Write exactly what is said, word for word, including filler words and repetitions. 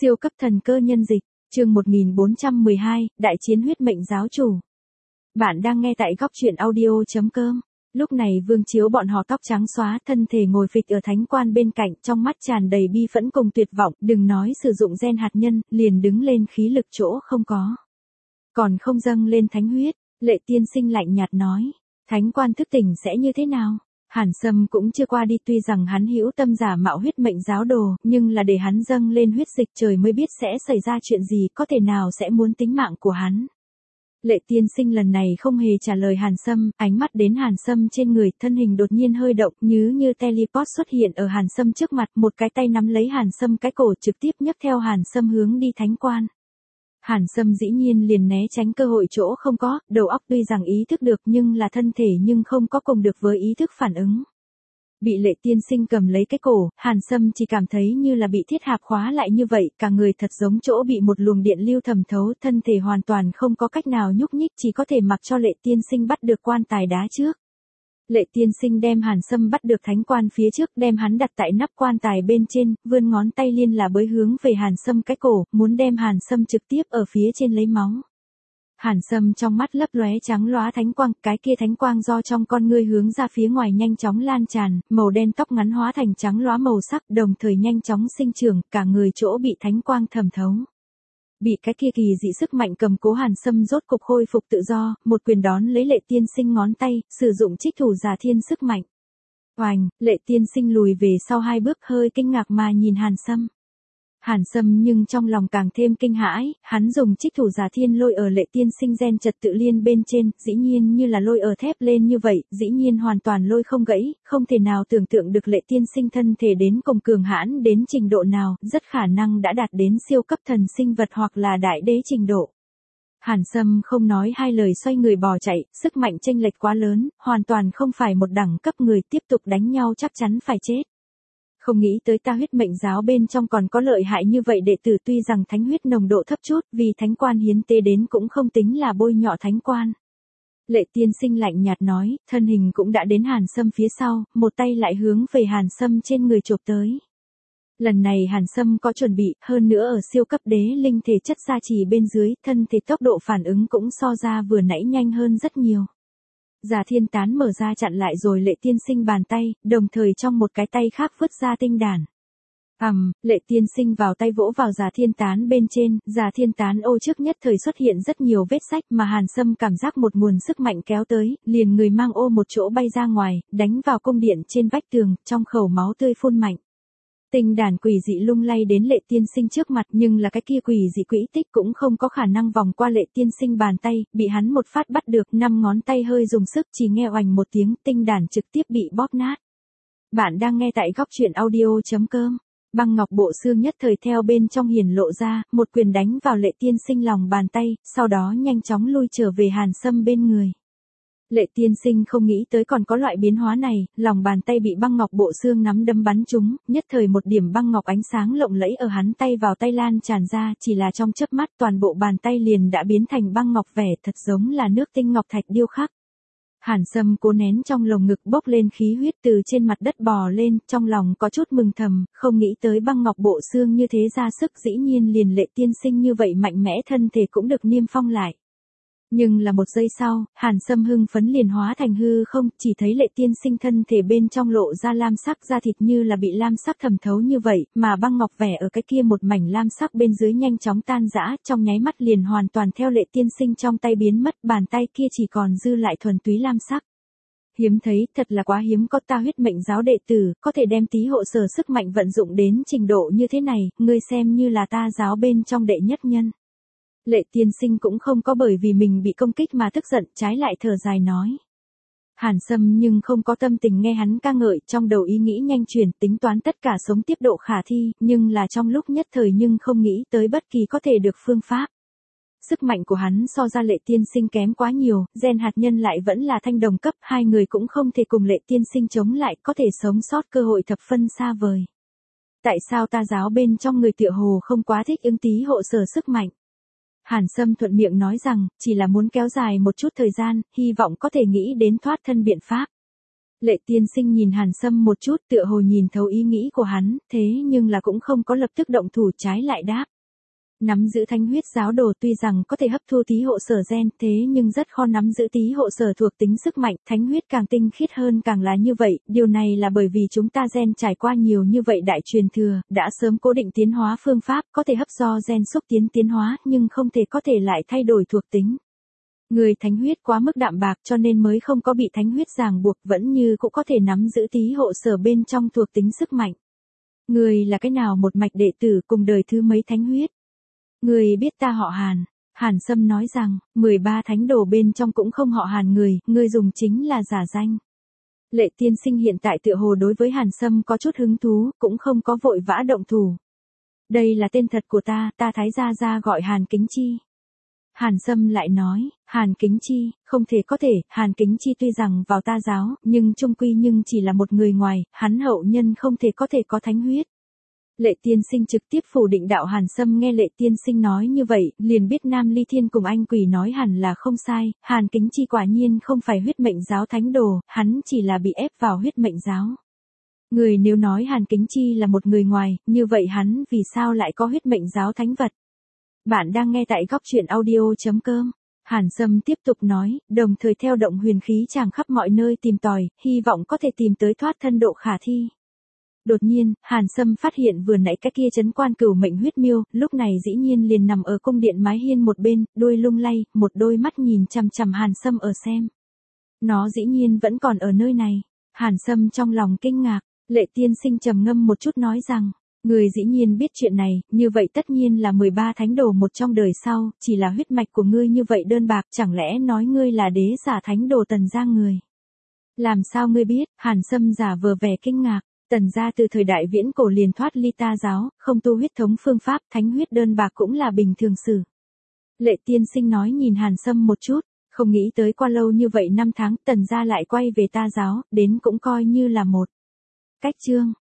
Siêu cấp thần cơ nhân dịch, chương một nghìn bốn trăm mười hai, Đại chiến huyết mệnh giáo chủ. Bạn đang nghe tại góc truyện audio chấm com. Lúc này Vương Chiếu bọn họ tóc trắng xóa, thân thể ngồi phịch ở thánh quan bên cạnh, trong mắt tràn đầy bi phẫn cùng tuyệt vọng, đừng nói sử dụng gen hạt nhân, liền đứng lên khí lực chỗ không có. Còn không dâng lên thánh huyết, Lệ Tiên Sinh lạnh nhạt nói, thánh quan thức tỉnh sẽ như thế nào? Hàn Sâm cũng chưa qua đi, tuy rằng hắn hữu tâm giả mạo huyết mệnh giáo đồ, nhưng là để hắn dâng lên huyết dịch trời mới biết sẽ xảy ra chuyện gì, có thể nào sẽ muốn tính mạng của hắn. Lệ Tiên Sinh lần này không hề trả lời Hàn Sâm, ánh mắt đến Hàn Sâm trên người, thân hình đột nhiên hơi động, như như teleport xuất hiện ở Hàn Sâm trước mặt, một cái tay nắm lấy Hàn Sâm cái cổ, trực tiếp nhấc theo Hàn Sâm hướng đi thánh quan. Hàn Sâm dĩ nhiên liền né tránh cơ hội chỗ không có, đầu óc tuy rằng ý thức được nhưng là thân thể nhưng không có cùng được với ý thức phản ứng. Bị Lệ Tiên Sinh cầm lấy cái cổ, Hàn Sâm chỉ cảm thấy như là bị thiết hạp khóa lại như vậy, cả người thật giống chỗ bị một luồng điện lưu thẩm thấu, thân thể hoàn toàn không có cách nào nhúc nhích, chỉ có thể mặc cho Lệ Tiên Sinh bắt được quan tài đá trước. Lệ Tiên Sinh đem Hàn Sâm bắt được thánh quan phía trước, đem hắn đặt tại nắp quan tài bên trên, vươn ngón tay liên là bới hướng về Hàn Sâm cái cổ, muốn đem Hàn Sâm trực tiếp ở phía trên lấy máu. Hàn Sâm trong mắt lấp lóe trắng lóa thánh quang, cái kia thánh quang do trong con ngươi hướng ra phía ngoài nhanh chóng lan tràn, màu đen tóc ngắn hóa thành trắng lóa màu sắc, đồng thời nhanh chóng sinh trưởng, cả người chỗ bị thánh quang thẩm thấu. Bị cái kia kỳ dị sức mạnh cầm cố, Hàn Sâm rốt cục khôi phục tự do, một quyền đón lấy Lệ Tiên Sinh ngón tay, sử dụng trích thủ giả thiên sức mạnh. Oành, Lệ Tiên Sinh lùi về sau hai bước, hơi kinh ngạc mà nhìn Hàn Sâm. Hàn Sâm nhưng trong lòng càng thêm kinh hãi, hắn dùng trích thủ giả thiên lôi ở Lệ Tiên Sinh gen trật tự liên bên trên, dĩ nhiên như là lôi ở thép lên như vậy, dĩ nhiên hoàn toàn lôi không gãy, không thể nào tưởng tượng được Lệ Tiên Sinh thân thể đến cùng cường hãn đến trình độ nào, rất khả năng đã đạt đến siêu cấp thần sinh vật hoặc là đại đế trình độ. Hàn Sâm không nói hai lời xoay người bỏ chạy, sức mạnh chênh lệch quá lớn, hoàn toàn không phải một đẳng cấp người, tiếp tục đánh nhau chắc chắn phải chết. Không nghĩ tới ta huyết mệnh giáo bên trong còn có lợi hại như vậy đệ tử, tuy rằng thánh huyết nồng độ thấp chút, vì thánh quan hiến tế đến cũng không tính là bôi nhọ thánh quan. Lệ Tiên Sinh lạnh nhạt nói, thân hình cũng đã đến Hàn Sâm phía sau, một tay lại hướng về Hàn Sâm trên người chộp tới. Lần này Hàn Sâm có chuẩn bị, hơn nữa ở siêu cấp đế linh thể chất gia trì bên dưới, thân thể tốc độ phản ứng cũng so ra vừa nãy nhanh hơn rất nhiều. Giả thiên tán mở ra chặn lại rồi Lệ Tiên Sinh bàn tay, đồng thời trong một cái tay khác vứt ra tinh đàn. Ầm, um, Lệ Tiên Sinh vào tay vỗ vào giả thiên tán bên trên, giả thiên tán ô trước nhất thời xuất hiện rất nhiều vết sách, mà Hàn Sâm cảm giác một nguồn sức mạnh kéo tới, liền người mang ô một chỗ bay ra ngoài, đánh vào cung điện trên vách tường, trong khẩu máu tươi phun mạnh. Tinh đàn quỷ dị lung lay đến Lệ Tiên Sinh trước mặt, nhưng là cái kia quỷ dị quỹ tích cũng không có khả năng vòng qua Lệ Tiên Sinh bàn tay, bị hắn một phát bắt được, năm ngón tay hơi dùng sức, chỉ nghe oành một tiếng, tinh đàn trực tiếp bị bóp nát. Bạn đang nghe tại góc truyện audio chấm com. Băng ngọc bộ xương nhất thời theo bên trong hiển lộ ra, một quyền đánh vào Lệ Tiên Sinh lòng bàn tay, sau đó nhanh chóng lui trở về Hàn Sâm bên người. Lệ Tiên Sinh không nghĩ tới còn có loại biến hóa này, lòng bàn tay bị băng ngọc bộ xương nắm đâm bắn trúng, nhất thời một điểm băng ngọc ánh sáng lộng lẫy ở hắn tay vào tay lan tràn ra, chỉ là trong chớp mắt toàn bộ bàn tay liền đã biến thành băng ngọc, vẻ thật giống là nước tinh ngọc thạch điêu khắc. Hàn Sâm cố nén trong lồng ngực bốc lên khí huyết từ trên mặt đất bò lên, trong lòng có chút mừng thầm, không nghĩ tới băng ngọc bộ xương như thế ra sức, dĩ nhiên liền Lệ Tiên Sinh như vậy mạnh mẽ thân thể cũng được niêm phong lại. Nhưng là một giây sau, Hàn Sâm hưng phấn liền hóa thành hư không, chỉ thấy Lệ Tiên Sinh thân thể bên trong lộ ra lam sắc, da thịt như là bị lam sắc thẩm thấu như vậy, mà băng ngọc vẻ ở cái kia một mảnh lam sắc bên dưới nhanh chóng tan rã, trong nháy mắt liền hoàn toàn theo Lệ Tiên Sinh trong tay biến mất, bàn tay kia chỉ còn dư lại thuần túy lam sắc. Hiếm thấy, thật là quá hiếm có, ta huyết mệnh giáo đệ tử, có thể đem tí hộ sở sức mạnh vận dụng đến trình độ như thế này, ngươi xem như là ta giáo bên trong đệ nhất nhân. Lệ Tiên Sinh cũng không có bởi vì mình bị công kích mà tức giận, trái lại thở dài nói. Hàn Sâm nhưng không có tâm tình nghe hắn ca ngợi, trong đầu ý nghĩ nhanh chuyển, tính toán tất cả sống tiếp độ khả thi, nhưng là trong lúc nhất thời nhưng không nghĩ tới bất kỳ có thể được phương pháp. Sức mạnh của hắn so ra Lệ Tiên Sinh kém quá nhiều, gen hạt nhân lại vẫn là thanh đồng cấp, hai người cũng không thể cùng Lệ Tiên Sinh chống lại, có thể sống sót cơ hội thập phân xa vời. Tại sao ta giáo bên trong người tựa hồ không quá thích ứng tí hộ sở sức mạnh? Hàn Sâm thuận miệng nói rằng, chỉ là muốn kéo dài một chút thời gian, hy vọng có thể nghĩ đến thoát thân biện pháp. Lệ tiên sinh nhìn Hàn Sâm một chút tựa hồ nhìn thấu ý nghĩ của hắn, thế nhưng là cũng không có lập tức động thủ, trái lại đáp. Nắm giữ thánh huyết giáo đồ tuy rằng có thể hấp thu tí hộ sở gen, thế nhưng rất khó nắm giữ tí hộ sở thuộc tính sức mạnh, thánh huyết càng tinh khiết hơn càng là như vậy, điều này là bởi vì chúng ta gen trải qua nhiều như vậy đại truyền thừa, đã sớm cố định tiến hóa phương pháp, có thể hấp do gen xúc tiến tiến hóa, nhưng không thể có thể lại thay đổi thuộc tính. Người thánh huyết quá mức đạm bạc cho nên mới không có bị thánh huyết ràng buộc, vẫn như cũng có thể nắm giữ tí hộ sở bên trong thuộc tính sức mạnh. Người là cái nào một mạch đệ tử cùng đời thứ mấy thánh huyết? Người biết ta họ Hàn. Hàn Sâm nói rằng, mười ba thánh đồ bên trong cũng không họ Hàn người, người dùng chính là giả danh. Lệ tiên sinh hiện tại tựa hồ đối với Hàn Sâm có chút hứng thú, cũng không có vội vã động thủ. Đây là tên thật của ta, ta Thái Gia Gia gọi Hàn Kính Chi. Hàn Sâm lại nói, Hàn Kính Chi, không thể có thể, Hàn Kính Chi tuy rằng vào ta giáo, nhưng trung quy nhưng chỉ là một người ngoài, hắn hậu nhân không thể có thể có thánh huyết. Lệ tiên sinh trực tiếp phủ định đạo. Hàn Sâm nghe lệ tiên sinh nói như vậy, liền biết Nam Ly Thiên cùng anh quỷ nói hẳn là không sai, Hàn Kính Chi quả nhiên không phải huyết mệnh giáo thánh đồ, hắn chỉ là bị ép vào huyết mệnh giáo. Người nếu nói Hàn Kính Chi là một người ngoài, như vậy hắn vì sao lại có huyết mệnh giáo thánh vật? Bạn đang nghe tại góc truyện audio chấm com. Hàn Sâm tiếp tục nói, đồng thời theo động huyền khí tràng khắp mọi nơi tìm tòi, hy vọng có thể tìm tới thoát thân độ khả thi. Đột nhiên, Hàn Sâm phát hiện vừa nãy cái kia trấn quan cửu mệnh huyết miêu, lúc này dĩ nhiên liền nằm ở cung điện mái hiên một bên, đuôi lung lay, một đôi mắt nhìn chằm chằm Hàn Sâm ở xem. Nó dĩ nhiên vẫn còn ở nơi này. Hàn Sâm trong lòng kinh ngạc, lệ tiên sinh trầm ngâm một chút nói rằng, người dĩ nhiên biết chuyện này, như vậy tất nhiên là mười ba thánh đồ một trong đời sau, chỉ là huyết mạch của ngươi như vậy đơn bạc, chẳng lẽ nói ngươi là đế giả thánh đồ Tần gia người? Làm sao ngươi biết? Hàn Sâm giả vờ vẻ kinh ngạc. Tần gia từ thời đại viễn cổ liền thoát ly ta giáo, không tu huyết thống phương pháp, thánh huyết đơn bạc cũng là bình thường sự. Lệ tiên sinh nói nhìn Hàn Sâm một chút, không nghĩ tới qua lâu như vậy năm tháng, Tần gia lại quay về ta giáo, đến cũng coi như là một cách chương.